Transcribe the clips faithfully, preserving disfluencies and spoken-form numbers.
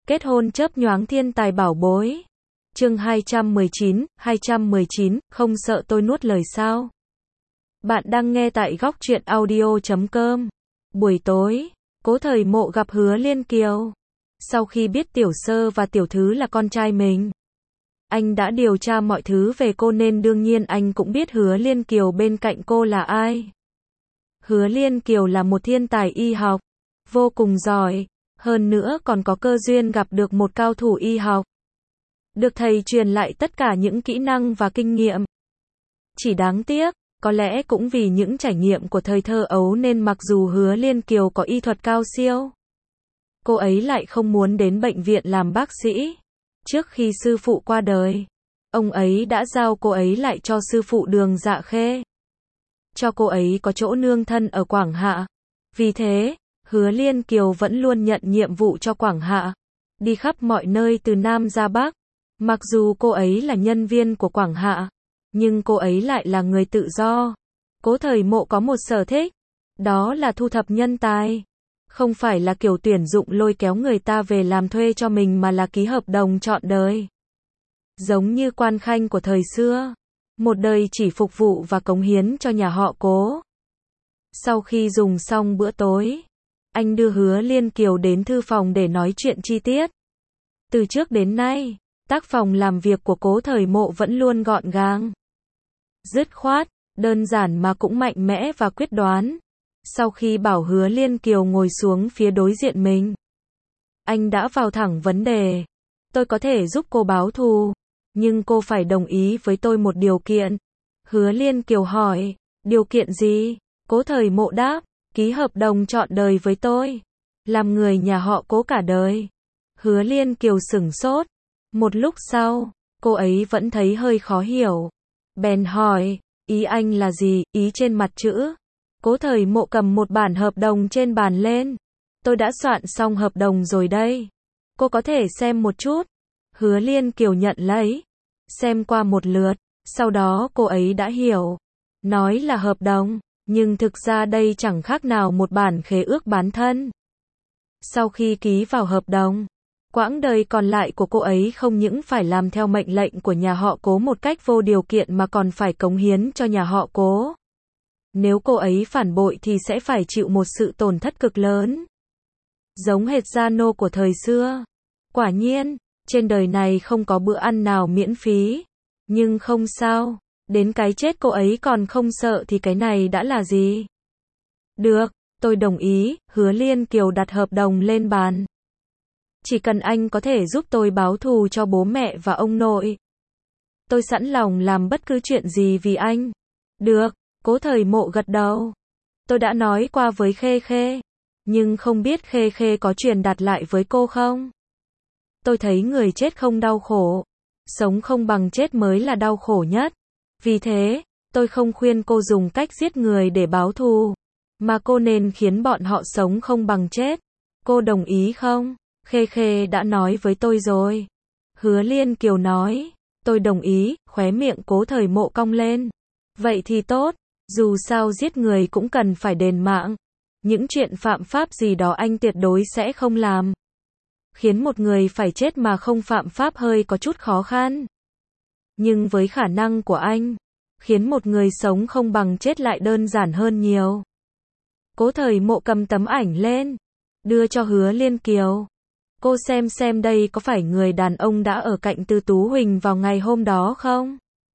Kết hôn chớp nhoáng thiên tài bảo bối. Chương hai trăm mười chín, hai trăm mười chín, không sợ tôi nuốt lời sao? Bạn đang nghe tại góc truyện audio chấm com. Buổi tối, Cố Thời Mộ gặp Hứa Liên Kiều. Sau khi biết Tiểu Sơ và Tiểu Thứ là con trai mình, anh đã điều tra mọi thứ về cô nên đương nhiên anh cũng biết Hứa Liên Kiều bên cạnh cô là ai. Hứa Liên Kiều là một thiên tài y học, vô cùng giỏi, hơn nữa còn có cơ duyên gặp được một cao thủ y học. Được thầy truyền lại tất cả những kỹ năng và kinh nghiệm. Chỉ đáng tiếc, có lẽ cũng vì những trải nghiệm của thời thơ ấu nên mặc dù Hứa Liên Kiều có y thuật cao siêu, cô ấy lại không muốn đến bệnh viện làm bác sĩ. Trước khi sư phụ qua đời, ông ấy đã giao cô ấy lại cho sư phụ Đường Dạ Khê, cho cô ấy có chỗ nương thân ở Quảng Hạ. Vì thế, Hứa Liên Kiều vẫn luôn nhận nhiệm vụ cho Quảng Hạ, đi khắp mọi nơi từ Nam ra Bắc. Mặc dù cô ấy là nhân viên của Quảng Hạ, nhưng cô ấy lại là người tự do. Cố Thời Mộ có một sở thích, đó là thu thập nhân tài. Không phải là kiểu tuyển dụng lôi kéo người ta về làm thuê cho mình mà là ký hợp đồng trọn đời. Giống như Quan Khanh của thời xưa, một đời chỉ phục vụ và cống hiến cho nhà họ Cố. Sau khi dùng xong bữa tối, anh đưa Hứa Liên Kiều đến thư phòng để nói chuyện chi tiết. Từ trước đến nay, tác phòng làm việc của Cố Thời Mộ vẫn luôn gọn gàng, dứt khoát, đơn giản mà cũng mạnh mẽ và quyết đoán. Sau khi bảo Hứa Liên Kiều ngồi xuống phía đối diện mình, anh đã vào thẳng vấn đề. Tôi có thể giúp cô báo thù, nhưng cô phải đồng ý với tôi một điều kiện. Hứa Liên Kiều hỏi, điều kiện gì? Cố Thời Mộ đáp, ký hợp đồng trọn đời với tôi, làm người nhà họ Cố cả đời. Hứa Liên Kiều sửng sốt. Một lúc sau, cô ấy vẫn thấy hơi khó hiểu. Bèn hỏi, ý anh là gì? Ý trên mặt chữ. Cố Thời Mộ cầm một bản hợp đồng trên bàn lên. Tôi đã soạn xong hợp đồng rồi đây. Cô có thể xem một chút. Hứa Liên Kiều nhận lấy, xem qua một lượt, sau đó cô ấy đã hiểu. Nói là hợp đồng, nhưng thực ra đây chẳng khác nào một bản khế ước bán thân. Sau khi ký vào hợp đồng, quãng đời còn lại của cô ấy không những phải làm theo mệnh lệnh của nhà họ Cố một cách vô điều kiện mà còn phải cống hiến cho nhà họ Cố. Nếu cô ấy phản bội thì sẽ phải chịu một sự tổn thất cực lớn. Giống hệt gia nô của thời xưa. Quả nhiên, trên đời này không có bữa ăn nào miễn phí. Nhưng không sao, đến cái chết cô ấy còn không sợ thì cái này đã là gì? Được, tôi đồng ý. Hứa Liên Kiều đặt hợp đồng lên bàn. Chỉ cần anh có thể giúp tôi báo thù cho bố mẹ và ông nội, tôi sẵn lòng làm bất cứ chuyện gì vì anh. Được, Cố Thời Mộ gật đầu. Tôi đã nói qua với Khê Khê, nhưng không biết Khê Khê có truyền đạt lại với cô không? Tôi thấy người chết không đau khổ, sống không bằng chết mới là đau khổ nhất. Vì thế, tôi không khuyên cô dùng cách giết người để báo thù, mà cô nên khiến bọn họ sống không bằng chết. Cô đồng ý không? Khê Khê đã nói với tôi rồi. Hứa Liên Kiều nói, tôi đồng ý. Khóe miệng Cố Thời Mộ cong lên. Vậy thì tốt, dù sao giết người cũng cần phải đền mạng. Những chuyện phạm pháp gì đó anh tuyệt đối sẽ không làm. Khiến một người phải chết mà không phạm pháp hơi có chút khó khăn. Nhưng với khả năng của anh, khiến một người sống không bằng chết lại đơn giản hơn nhiều. Cố Thời Mộ cầm tấm ảnh lên, đưa cho Hứa Liên Kiều. Cô xem xem đây có phải người đàn ông đã ở cạnh Từ Tú Huỳnh vào ngày hôm đó không?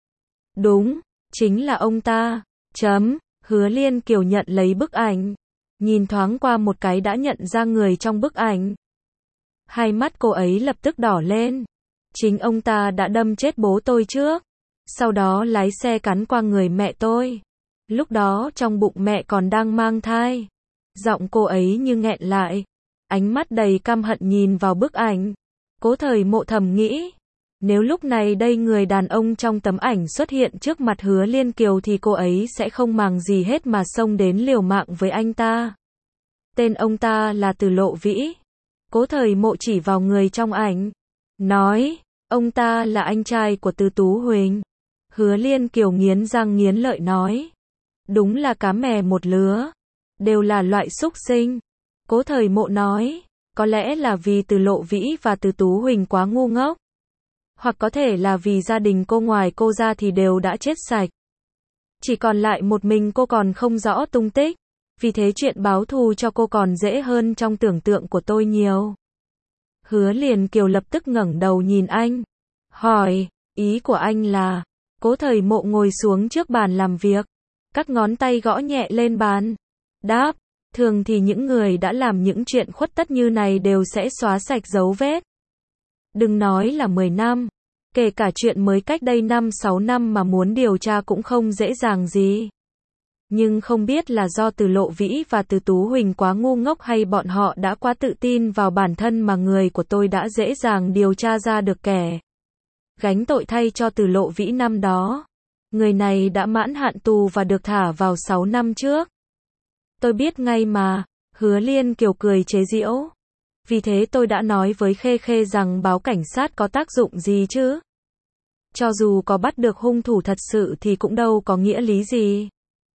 Đúng, chính là ông ta. Chấm. Hứa Liên Kiều nhận lấy bức ảnh, nhìn thoáng qua một cái đã nhận ra người trong bức ảnh. Hai mắt cô ấy lập tức đỏ lên. Chính ông ta đã đâm chết bố tôi trước, sau đó lái xe cắn qua người mẹ tôi. Lúc đó trong bụng mẹ còn đang mang thai. Giọng cô ấy như nghẹn lại, ánh mắt đầy căm hận nhìn vào bức ảnh. Cố Thời Mộ thầm nghĩ, nếu lúc này đây người đàn ông trong tấm ảnh xuất hiện trước mặt Hứa Liên Kiều thì cô ấy sẽ không màng gì hết mà xông đến liều mạng với anh ta. Tên ông ta là Từ Lộ Vĩ. Cố Thời Mộ chỉ vào người trong ảnh, nói, ông ta là anh trai của Từ Tú Huỳnh. Hứa Liên Kiều nghiến răng nghiến lợi nói, đúng là cá mè một lứa, đều là loại súc sinh. Cố Thời Mộ nói, Có lẽ là vì Từ Lộ Vĩ và Từ Tú Huỳnh quá ngu ngốc. Hoặc có thể là vì gia đình cô ngoài cô ra thì đều đã chết sạch. Chỉ còn lại một mình cô còn không rõ tung tích. Vì thế chuyện báo thù cho cô còn dễ hơn trong tưởng tượng của tôi nhiều. Hứa Liền Kiều lập tức ngẩng đầu nhìn anh. Hỏi, ý của anh là... Cố Thời Mộ ngồi xuống trước bàn làm việc. Các ngón tay gõ nhẹ lên bàn. Đáp, thường thì những người đã làm những chuyện khuất tất như này đều sẽ xóa sạch dấu vết. Đừng nói là mười năm. Kể cả chuyện mới cách đây năm sáu năm mà muốn điều tra cũng không dễ dàng gì. Nhưng không biết là do Từ Lộ Vĩ và Từ Tú Huỳnh quá ngu ngốc hay bọn họ đã quá tự tin vào bản thân mà người của tôi đã dễ dàng điều tra ra được kẻ gánh tội thay cho Từ Lộ Vĩ năm đó. Người này đã mãn hạn tù và được thả vào sáu năm trước. Tôi biết ngay mà, Hứa Liên Kiều cười chế giễu. Vì thế tôi đã nói với Khê Khê rằng báo cảnh sát có tác dụng gì chứ. Cho dù có bắt được hung thủ thật sự thì cũng đâu có nghĩa lý gì.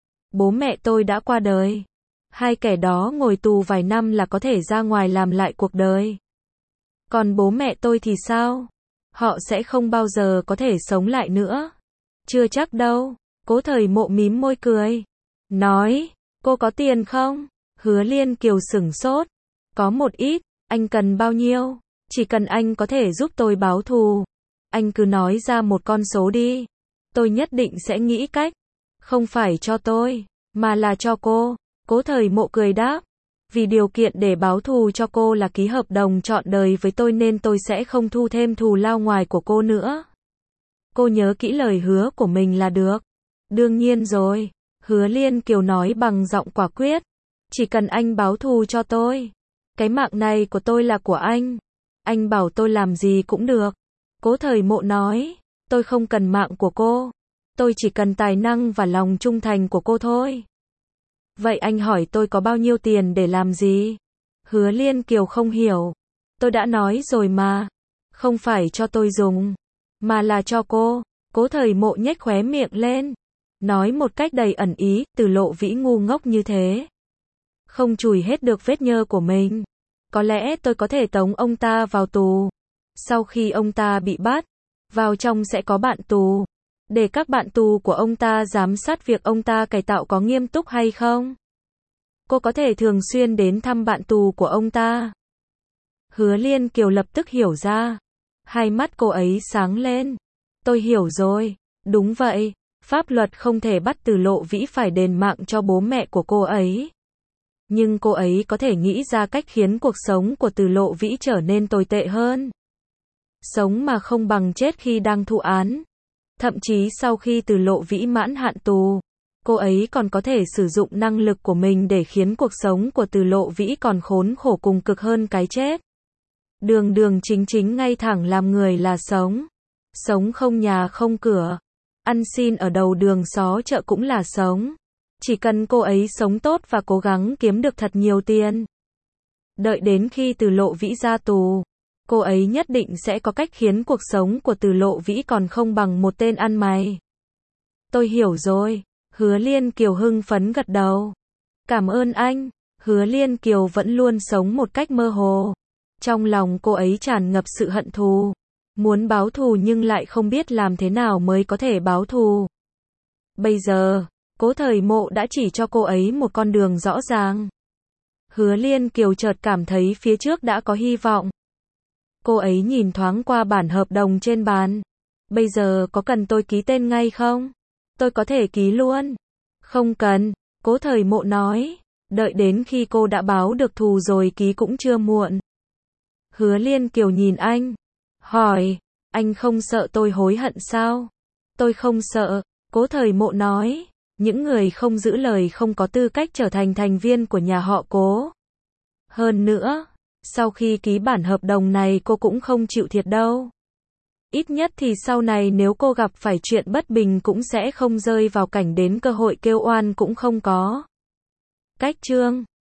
Bố mẹ tôi đã qua đời. Hai kẻ đó ngồi tù vài năm là có thể ra ngoài làm lại cuộc đời. Còn bố mẹ tôi thì sao? Họ sẽ không bao giờ có thể sống lại nữa. Chưa chắc đâu. Cố Thời Mộ mím môi cười. Nói, cô có tiền không? Hứa Liên Kiều sửng sốt. Có một ít. Anh cần bao nhiêu? Chỉ cần anh có thể giúp tôi báo thù. Anh cứ nói ra một con số đi. Tôi nhất định sẽ nghĩ cách. Không phải cho tôi, mà là cho cô. Cố Thời Mộ cười đáp. Vì điều kiện để báo thù cho cô là ký hợp đồng trọn đời với tôi nên tôi sẽ không thu thêm thù lao ngoài của cô nữa. Cô nhớ kỹ lời hứa của mình là được. Đương nhiên rồi. Hứa Liên Kiều nói bằng giọng quả quyết. Chỉ cần anh báo thù cho tôi. Cái mạng này của tôi là của anh. Anh bảo tôi làm gì cũng được. Cố Thời Mộ nói. Tôi không cần mạng của cô. Tôi chỉ cần tài năng và lòng trung thành của cô thôi. Vậy anh hỏi tôi có bao nhiêu tiền để làm gì? Hứa Liên Kiều không hiểu. Tôi đã nói rồi mà. Không phải cho tôi dùng. Mà là cho cô. Cố Thời Mộ nhếch khóe miệng lên. Nói một cách đầy ẩn ý, Từ Lộ Vĩ ngu ngốc như thế. Không chùi hết được vết nhơ của mình. Có lẽ tôi có thể tống ông ta vào tù. Sau khi ông ta bị bắt, vào trong sẽ có bạn tù. Để các bạn tù của ông ta giám sát việc ông ta cải tạo có nghiêm túc hay không. Cô có thể thường xuyên đến thăm bạn tù của ông ta. Hứa Liên Kiều lập tức hiểu ra. Hai mắt cô ấy sáng lên. Tôi hiểu rồi. Đúng vậy. Pháp luật không thể bắt Từ Lộ Vĩ phải đền mạng cho bố mẹ của cô ấy. Nhưng cô ấy có thể nghĩ ra cách khiến cuộc sống của Từ Lộ Vĩ trở nên tồi tệ hơn. Sống mà không bằng chết khi đang thụ án. Thậm chí sau khi Từ Lộ Vĩ mãn hạn tù, cô ấy còn có thể sử dụng năng lực của mình để khiến cuộc sống của Từ Lộ Vĩ còn khốn khổ cùng cực hơn cái chết. Đường đường chính chính ngay thẳng làm người là sống. Sống không nhà không cửa. Ăn xin ở đầu đường xó chợ cũng là sống. Chỉ cần cô ấy sống tốt và cố gắng kiếm được thật nhiều tiền. Đợi đến khi Từ Lộ Vĩ ra tù, cô ấy nhất định sẽ có cách khiến cuộc sống của Từ Lộ Vĩ còn không bằng một tên ăn mày. Tôi hiểu rồi. Hứa Liên Kiều hưng phấn gật đầu. Cảm ơn anh. Hứa Liên Kiều vẫn luôn sống một cách mơ hồ. Trong lòng cô ấy tràn ngập sự hận thù. Muốn báo thù nhưng lại không biết làm thế nào mới có thể báo thù. Bây giờ, Cố Thời Mộ đã chỉ cho cô ấy một con đường rõ ràng. Hứa Liên Kiều chợt cảm thấy phía trước đã có hy vọng. Cô ấy nhìn thoáng qua bản hợp đồng trên bàn. Bây giờ có cần tôi ký tên ngay không? Tôi có thể ký luôn. Không cần, Cố Thời Mộ nói. Đợi đến khi cô đã báo được thù rồi ký cũng chưa muộn. Hứa Liên Kiều nhìn anh. Hỏi, anh không sợ tôi hối hận sao? Tôi không sợ, Cố Thời Mộ nói. Những người không giữ lời không có tư cách trở thành thành viên của nhà họ Cố. Hơn nữa, sau khi ký bản hợp đồng này cô cũng không chịu thiệt đâu. Ít nhất thì sau này nếu cô gặp phải chuyện bất bình cũng sẽ không rơi vào cảnh đến cơ hội kêu oan cũng không có. Cách chương